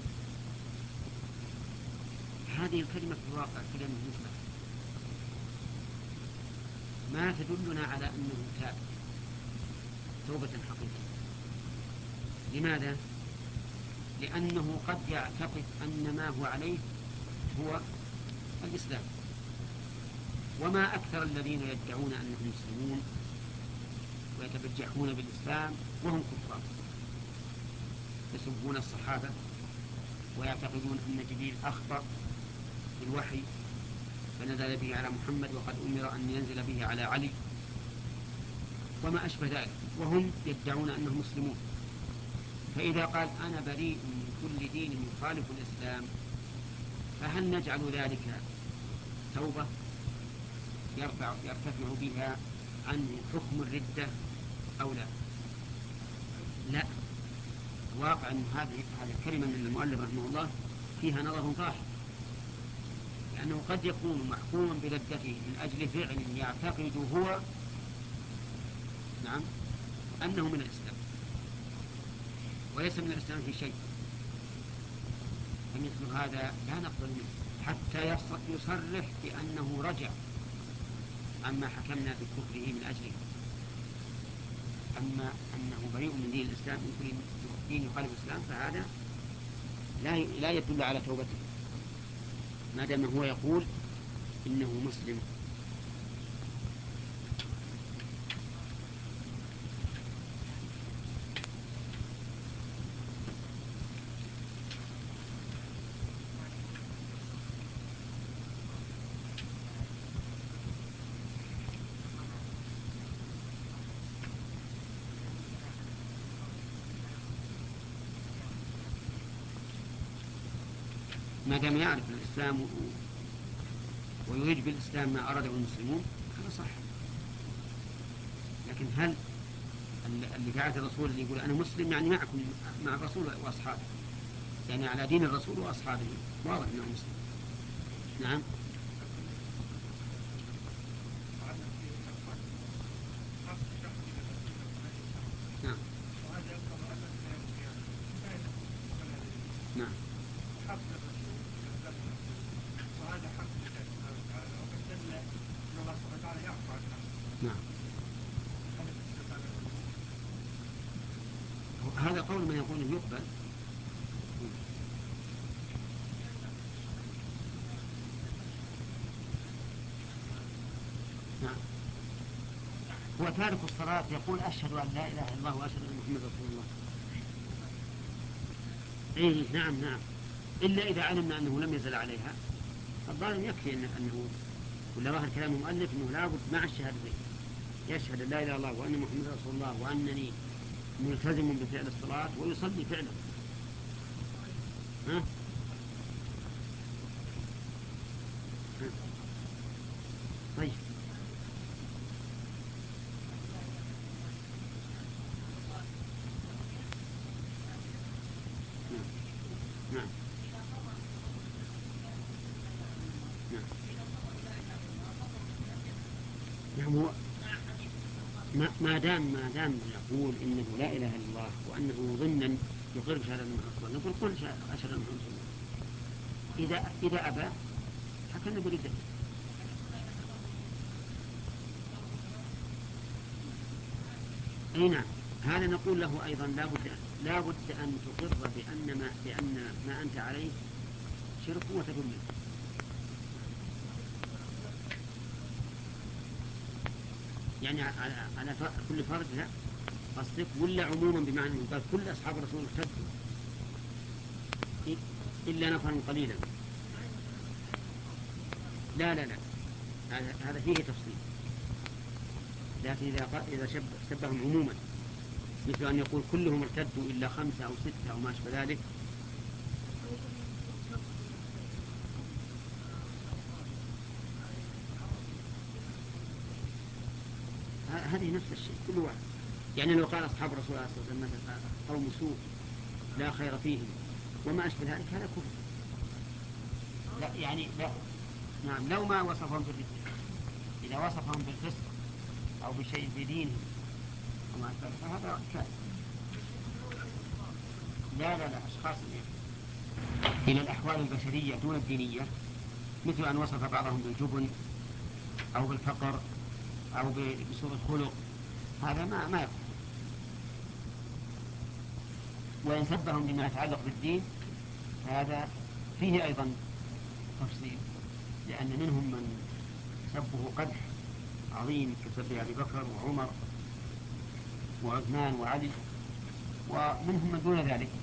هذه الكلمة في الواقع كلمة مجملة ما تدلنا على أنه تاب توبة حقيقية. لماذا؟ لأنه قد يعتقد أن ما هو عليه هو الإسلام، وما أكثر الذين يدعون أنهم مسلمون ويتبجحون بالإسلام وهم كفار، يسبون الصحابة ويعتقدون أن جبريل أخطأ في الوحي فنزل به على محمد وقد أمر أن ينزل به على علي وما أشبه ذلك، وهم يدعون أنهم مسلمون. فإذا قال أنا بريء من كل دين يخالف الإسلام، فهل نجعل ذلك توبة يرفع, يرتفع بها عنه حكم الردة أو لا؟ لا، واقع أن هذه هذه الكلمة من المؤلف رحمه الله فيها نظر ظاهر، لأنه قد يكون محكوما بردته من أجل فعل يعتقد هو نعم أنه من الإسلام وليس من الإسلام في شيء، فمثل هذا لا نقبل منه حتى يصرح بأنه رجع عما حكمنا بكفره من أجله. أما أنه بريء من دين الإسلام من كل دين يخالف الإسلام فهذا لا لا يدل على توبته ما دام هو يقول إنه مسلم. ما دام يعرف الإسلام ويريد بالإسلام ما أراده المسلمون هذا صح. لكن هل اللي بعث الرسول اللي يقول أنا مسلم يعني معكم مع الرسول وأصحابه، يعني على دين الرسول وأصحابه، واضح أنه مسلم. نعم. نعم. نعم. وهذا حق الله سبحانه وتعالى، وقد دل ان الله سبحانه وتعالى يعفو عن الحق. نعم. هذا قول من يقول انه يقبل. نعم. هو تارك الصلاة يقول أشهد أن لا إله إلا الله وأشهد أن محمد رسول الله. إيه نعم نعم، إلا إذا علمنا أنه لم يزل عليها الظالم يكفي إن أنه ولا ظاهر كلام المؤلف أنه لابد مع الشهادتين يشهد لا إله إلا الله وأن محمد رسول الله وأنني ملتزم بفعل الصلاة ويصلي فعلا. ها؟ ها؟ طيب. نعم. نعم. نعم. هو ما دام ما دام يقول إنه لا إله إلا الله وأنه ضمنا يقر بشهادة محمد رسول الله نقول قل أشهد أن محمد رسول الله. إذا إذا أبى حكمنا بردته. أي نعم، هذا نقول له أيضا لا بد لا بد أن تقر بأن ما بأن ما أنت عليه شرك وتدل. يعني على على كل فرد لا قصدك ولا عموما بمعنى أنه قال كل أصحاب الرسول ارتدوا إلا نفرا قليلا. لا لا لا هذا فيه تفصيل، لكن إذا إذا شب سبهم عموما مثل أن يقول كلهم ارتدوا إلا خمسة أو ستة أو ما أشبه ذلك. هذه نفس الشيء كل واحد. يعني لو قال أصحاب رسول الله صلى الله عليه وسلم قوم سوء لا خير فيهم وما أشبه ذلك هذا كفر. لا يعني لا نعم لو ما وصفهم بالردة، إذا وصفهم بالفسق أو بشيء في دينهم وما أشبه هذا كافر. لا لا لا أشخاص إلى الأحوال البشرية دون الدينية، مثل أن وصف بعضهم بالجبن أو بالفقر أو بسوء الخلق، هذا ما ما يكفر. وإن سبهم بما يتعلق بالدين هذا فيه أيضا تفصيل، لأن منهم من سبه قدح عظيم كسب أبي بكر وعمر وعثمان وعلي، ومنهم من دون ذلك